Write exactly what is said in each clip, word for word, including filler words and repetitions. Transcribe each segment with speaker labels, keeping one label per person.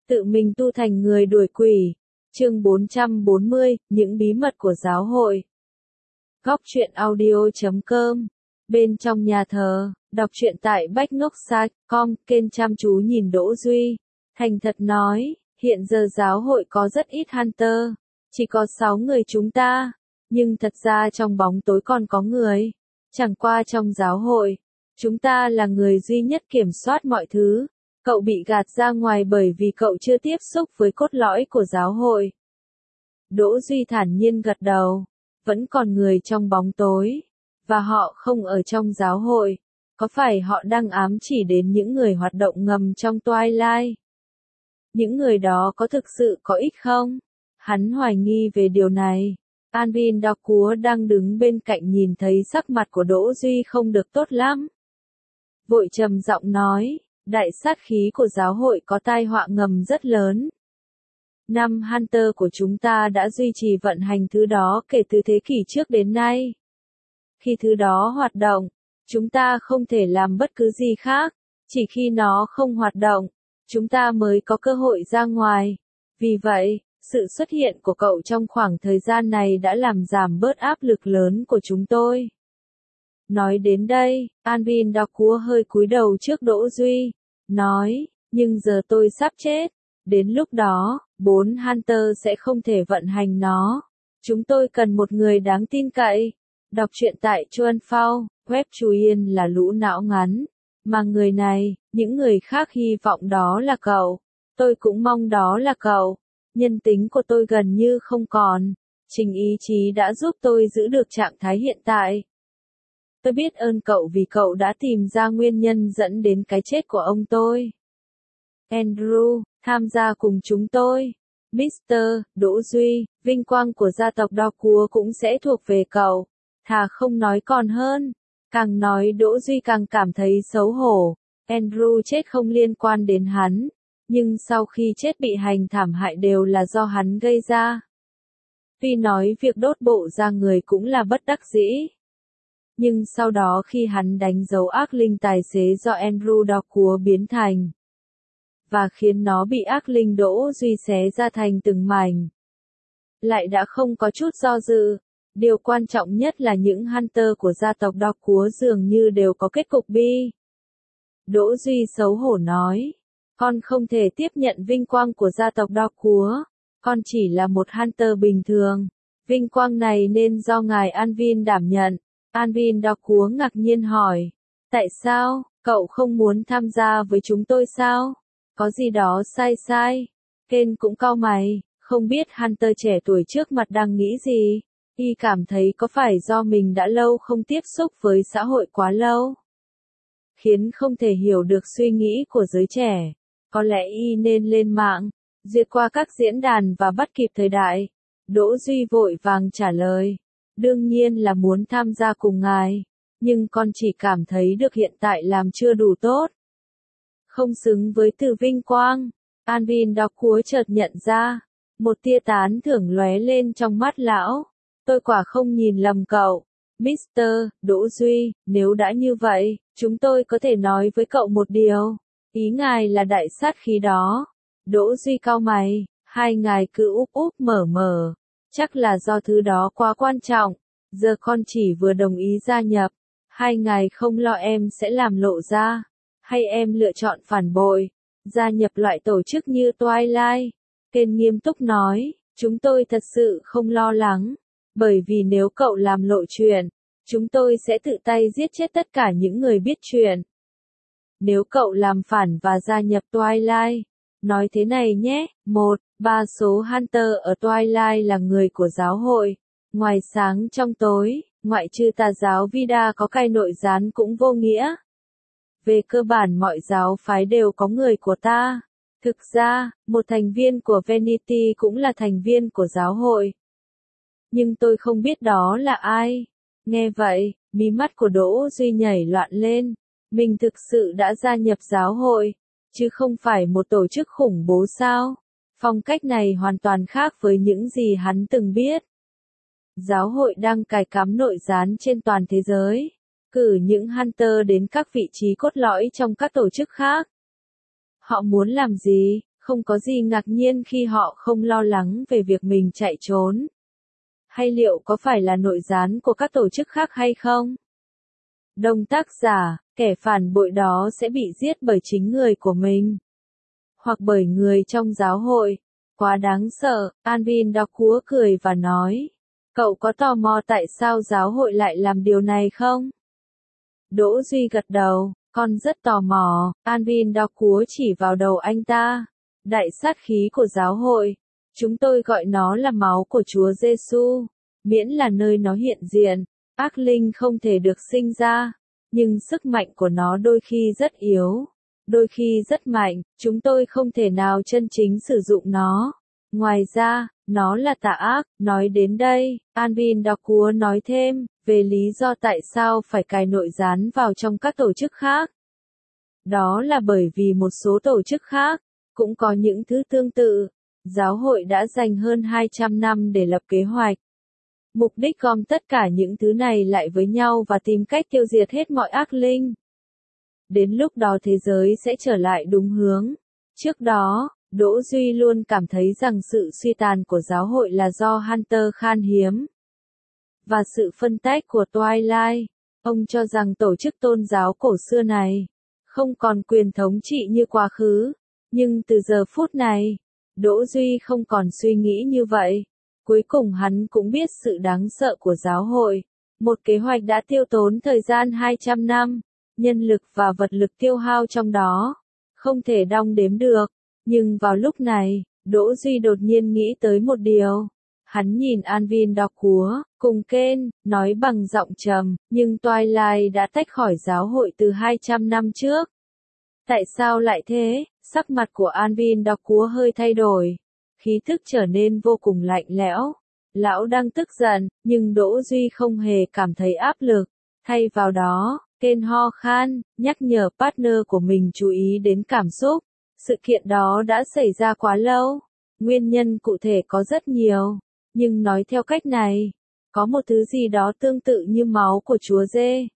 Speaker 1: Tự mình tu thành người đuổi quỷ. Chương bốn trăm bốn mươi, những bí mật của giáo hội. Góc truyện audio chấm com. Bên trong nhà thờ, đọc truyện tại bách ngốc site chấm com, kênh chăm chú nhìn Đỗ Duy. Thành thật nói, hiện giờ giáo hội có rất ít Hunter. Chỉ có sáu người chúng ta. Nhưng thật ra trong bóng tối còn có người. Chẳng qua trong giáo hội, chúng ta là người duy nhất kiểm soát mọi thứ. Cậu bị gạt ra ngoài bởi vì cậu chưa tiếp xúc với cốt lõi của giáo hội. Đỗ Duy thản nhiên gật đầu. Vẫn còn người trong bóng tối. Và họ không ở trong giáo hội. Có phải họ đang ám chỉ đến những người hoạt động ngầm trong Twilight? Những người đó có thực sự có ích không? Hắn hoài nghi về điều này. Anvin Đao Cúa đang đứng bên cạnh nhìn thấy sắc mặt của Đỗ Duy không được tốt lắm. Vội trầm giọng nói, đại sát khí của giáo hội có tai họa ngầm rất lớn. Năm Hunter của chúng ta đã duy trì vận hành thứ đó kể từ thế kỷ trước đến nay. Khi thứ đó hoạt động, chúng ta không thể làm bất cứ gì khác, chỉ khi nó không hoạt động, chúng ta mới có cơ hội ra ngoài. Vì vậy, sự xuất hiện của cậu trong khoảng thời gian này đã làm giảm bớt áp lực lớn của chúng tôi. Nói đến đây, Anvin Đao Cúa hơi cúi đầu trước Đỗ Duy, nói, nhưng giờ tôi sắp chết, đến lúc đó, bốn Hunter sẽ không thể vận hành nó. Chúng tôi cần một người đáng tin cậy. Đọc truyện tại Chuan Phao, web Chú Yên là lũ não ngắn, mà người này, những người khác hy vọng đó là cậu. Tôi cũng mong đó là cậu. Nhân tính của tôi gần như không còn. Trình ý chí đã giúp tôi giữ được trạng thái hiện tại. Tôi biết ơn cậu vì cậu đã tìm ra nguyên nhân dẫn đến cái chết của ông tôi. Andrew, tham gia cùng chúng tôi. mít tơ Đỗ Duy, vinh quang của gia tộc Đao Cúa cũng sẽ thuộc về cậu. Thà không nói còn hơn. Càng nói Đỗ Duy càng cảm thấy xấu hổ. Andrew chết không liên quan đến hắn. Nhưng sau khi chết bị hành thảm hại đều là do hắn gây ra. Tuy nói việc đốt bộ da người cũng là bất đắc dĩ. Nhưng sau đó khi hắn đánh dấu ác linh tài xế do Andrew Đao Cúa biến thành. Và khiến nó bị ác linh Đỗ Duy xé ra thành từng mảnh. Lại đã không có chút do dự. Điều quan trọng nhất là những Hunter của gia tộc Đao Cúa dường như đều có kết cục bi. Đỗ Duy xấu hổ nói. Con không thể tiếp nhận vinh quang của gia tộc Đao Cúa. Con chỉ là một Hunter bình thường. Vinh quang này nên do ngài Anvin đảm nhận. Anvin Đao Cúa ngạc nhiên hỏi. Tại sao, cậu không muốn tham gia với chúng tôi sao? Có gì đó sai sai. Ken cũng cau mày, không biết Hunter trẻ tuổi trước mặt đang nghĩ gì. Y cảm thấy có phải do mình đã lâu không tiếp xúc với xã hội quá lâu. Khiến không thể hiểu được suy nghĩ của giới trẻ. Có lẽ Y nên lên mạng, duyệt qua các diễn đàn và bắt kịp thời đại. Đỗ Duy vội vàng trả lời. Đương nhiên là muốn tham gia cùng ngài. Nhưng con chỉ cảm thấy được hiện tại làm chưa đủ tốt. Không xứng với từ vinh quang. Anvin Đao Cúa chợt nhận ra. Một tia tán thưởng lóe lên trong mắt lão. Tôi quả không nhìn lầm cậu. mít tơ Đỗ Duy, nếu đã như vậy, chúng tôi có thể nói với cậu một điều. Ý ngài là đại sát khí đó. Đỗ Duy cau mày, hai ngài cứ úp úp mở mở. Chắc là do thứ đó quá quan trọng. Giờ con chỉ vừa đồng ý gia nhập. Hai ngài không lo em sẽ làm lộ ra. Hay em lựa chọn phản bội. Gia nhập loại tổ chức như Twilight. Ken nghiêm túc nói, chúng tôi thật sự không lo lắng. Bởi vì nếu cậu làm lộ chuyện, chúng tôi sẽ tự tay giết chết tất cả những người biết chuyện. Nếu cậu làm phản và gia nhập Twilight, nói thế này nhé, một, ba số Hunter ở Twilight là người của giáo hội. Ngoài sáng trong tối, ngoại trừ tà giáo Vida có cai nội gián cũng vô nghĩa. Về cơ bản mọi giáo phái đều có người của ta. Thực ra, một thành viên của Vanity cũng là thành viên của giáo hội. Nhưng tôi không biết đó là ai. Nghe vậy, mí mắt của Đỗ Duy nhảy loạn lên. Mình thực sự đã gia nhập giáo hội, chứ không phải một tổ chức khủng bố sao? Phong cách này hoàn toàn khác với những gì hắn từng biết. Giáo hội đang cài cắm nội gián trên toàn thế giới, cử những Hunter đến các vị trí cốt lõi trong các tổ chức khác. Họ muốn làm gì? Không có gì ngạc nhiên khi họ không lo lắng về việc mình chạy trốn. Hay liệu có phải là nội gián của các tổ chức khác hay không? Đồng tác giả, kẻ phản bội đó sẽ bị giết bởi chính người của mình. Hoặc bởi người trong giáo hội. Quá đáng sợ, Alvin đọc cúa cười và nói. Cậu có tò mò tại sao giáo hội lại làm điều này không? Đỗ Duy gật đầu, con rất tò mò. Alvin đọc cúa chỉ vào đầu anh ta. Đại sát khí của giáo hội. Chúng tôi gọi nó là máu của Chúa Giêsu. Miễn là nơi nó hiện diện, ác linh không thể được sinh ra. Nhưng sức mạnh của nó đôi khi rất yếu. Đôi khi rất mạnh, chúng tôi không thể nào chân chính sử dụng nó. Ngoài ra, nó là tà ác. Nói đến đây, Alvin đọc cúa nói thêm, về lý do tại sao phải cài nội gián vào trong các tổ chức khác. Đó là bởi vì một số tổ chức khác, cũng có những thứ tương tự. Giáo hội đã dành hơn hai trăm năm để lập kế hoạch. Mục đích gom tất cả những thứ này lại với nhau và tìm cách tiêu diệt hết mọi ác linh. Đến lúc đó thế giới sẽ trở lại đúng hướng. Trước đó, Đỗ Duy luôn cảm thấy rằng sự suy tàn của giáo hội là do Hunter khan hiếm. Và sự phân tách của Twilight. Ông cho rằng tổ chức tôn giáo cổ xưa này không còn quyền thống trị như quá khứ. Nhưng từ giờ phút này, Đỗ Duy không còn suy nghĩ như vậy. Cuối cùng hắn cũng biết sự đáng sợ của giáo hội. Một kế hoạch đã tiêu tốn thời gian hai trăm năm, nhân lực và vật lực tiêu hao trong đó, không thể đong đếm được. Nhưng vào lúc này, Đỗ Duy đột nhiên nghĩ tới một điều. Hắn nhìn Alvin đọc cúa, cùng Ken, nói bằng giọng trầm, nhưng Twilight đã tách khỏi giáo hội từ hai trăm năm trước. Tại sao lại thế? Sắc mặt của Alvin đọc cúa hơi thay đổi. Khí thức trở nên vô cùng lạnh lẽo. Lão đang tức giận, nhưng Đỗ Duy không hề cảm thấy áp lực. Thay vào đó, Ken ho khan, nhắc nhở partner của mình chú ý đến cảm xúc. Sự kiện đó đã xảy ra quá lâu. Nguyên nhân cụ thể có rất nhiều. Nhưng nói theo cách này, có một thứ gì đó tương tự như máu của Chúa Giê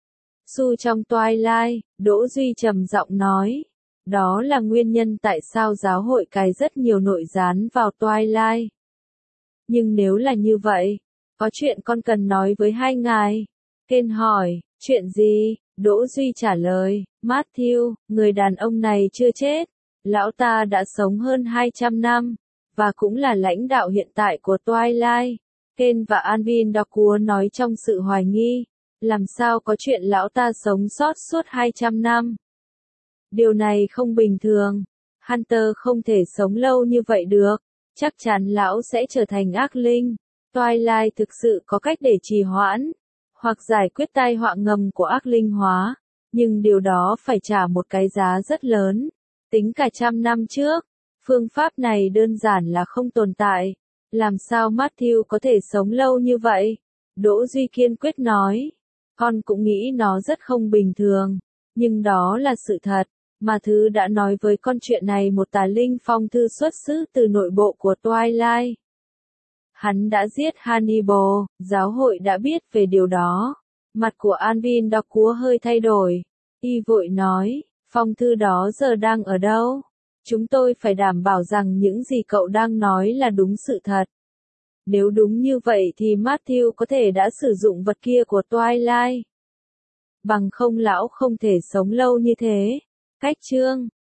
Speaker 1: Su trong Twilight, Đỗ Duy trầm giọng nói. Đó là nguyên nhân tại sao giáo hội cài rất nhiều nội gián vào Twilight. Nhưng nếu là như vậy, có chuyện con cần nói với hai ngài. Ken hỏi, chuyện gì? Đỗ Duy trả lời, Matthew, người đàn ông này chưa chết. Lão ta đã sống hơn hai trăm năm, và cũng là lãnh đạo hiện tại của Twilight. Ken và Alvin đọc cúa nói trong sự hoài nghi. Làm sao có chuyện lão ta sống sót suốt hai trăm năm? Điều này không bình thường. Hunter không thể sống lâu như vậy được. Chắc chắn lão sẽ trở thành ác linh. Twilight thực sự có cách để trì hoãn, hoặc giải quyết tai họa ngầm của ác linh hóa. Nhưng điều đó phải trả một cái giá rất lớn. Tính cả trăm năm trước, phương pháp này đơn giản là không tồn tại. Làm sao Matthew có thể sống lâu như vậy? Đỗ Duy kiên quyết nói. Con cũng nghĩ nó rất không bình thường. Nhưng đó là sự thật. Mà thứ đã nói với con chuyện này một tà linh phong thư xuất xứ từ nội bộ của Twilight. Hắn đã giết Hannibal, giáo hội đã biết về điều đó. Mặt của Alvin đọc cúa hơi thay đổi. Y vội nói, phong thư đó giờ đang ở đâu? Chúng tôi phải đảm bảo rằng những gì cậu đang nói là đúng sự thật. Nếu đúng như vậy thì Matthew có thể đã sử dụng vật kia của Twilight. Bằng không lão không thể sống lâu như thế. Cách chương